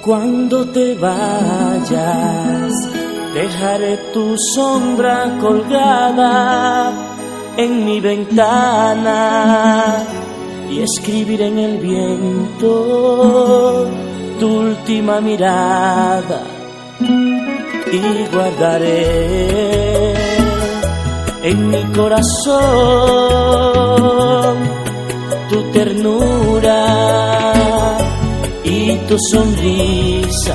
Cuando te vayas, dejaré tu sombra colgada en mi ventana y escribiré en el viento tu última mirada y guardaré en mi corazón tu ternura y tu sonrisa,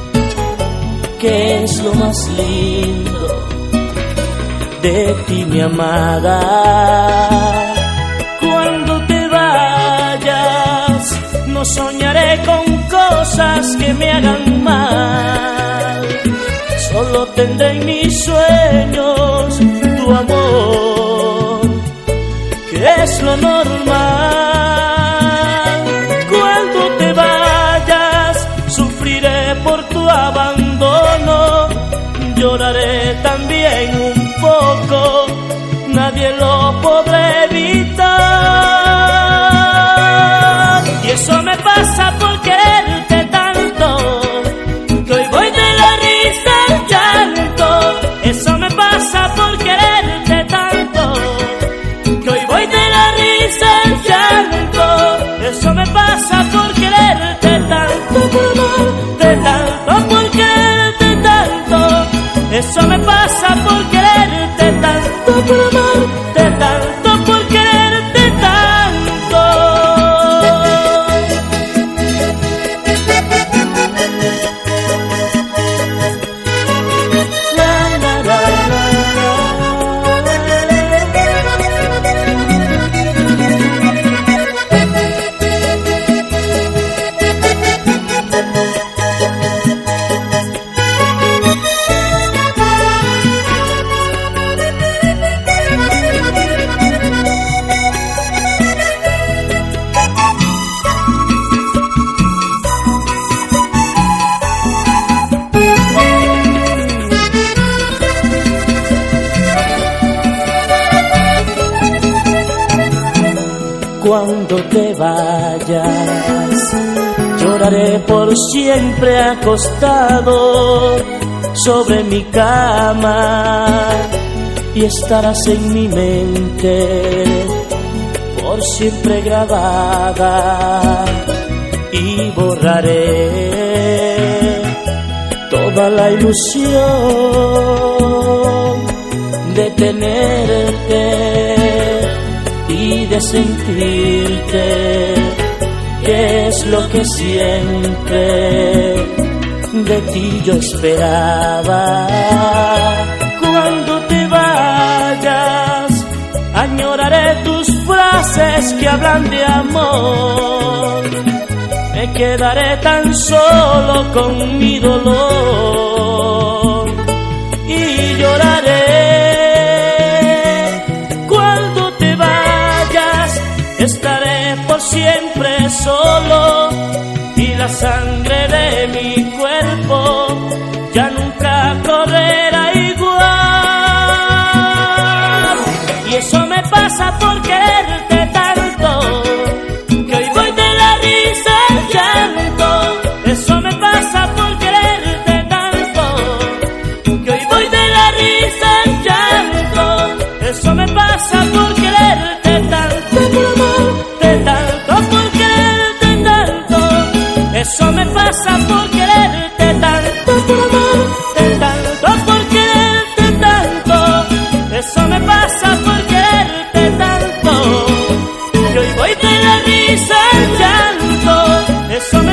que es lo más lindo de ti, mi amada. Cuando te vayas, no soñaré con cosas que me hagan mal. Solo tendré en mis sueños tu amor, que es lo normal. Cuando te vayas, sufriré por tu abandono, lloraré también un poco, nadie lo podrá evitar. Y eso me pasa por quererte tanto, que hoy voy de la risa al llanto. Eso me pasa por quererte tanto, que hoy voy de la risa al llanto. Eso me pasa por quererte tanto, por amarte tanto, por quererte tanto. Eso me pasa por quererte tanto, por amarte tanto, por quererte tanto. Cuando te vayas, lloraré por siempre acostado sobre mi cama y estarás en mi mente por siempre grabada, y borraré toda la ilusión de tenerte y de sentirte, que es lo que siempre de ti yo esperaba. Cuando te vayas, añoraré tus frases que hablan de amor. Me quedaré tan solo con mi dolor y lloraré. Estaré por siempre solo y la sangre de mi cuerpo ya nunca correrá igual. Y eso me pasa por quererte tanto, que hoy voy de la risa al llanto. Eso me pasa por quererte tanto, que hoy voy de la risa al llanto. Eso me pasa por quererte tanto, eso me pasa por quererte tanto, por amarte tanto, por quererte tanto. Eso me pasa por quererte tanto, que hoy voy de la risa al llanto. Eso me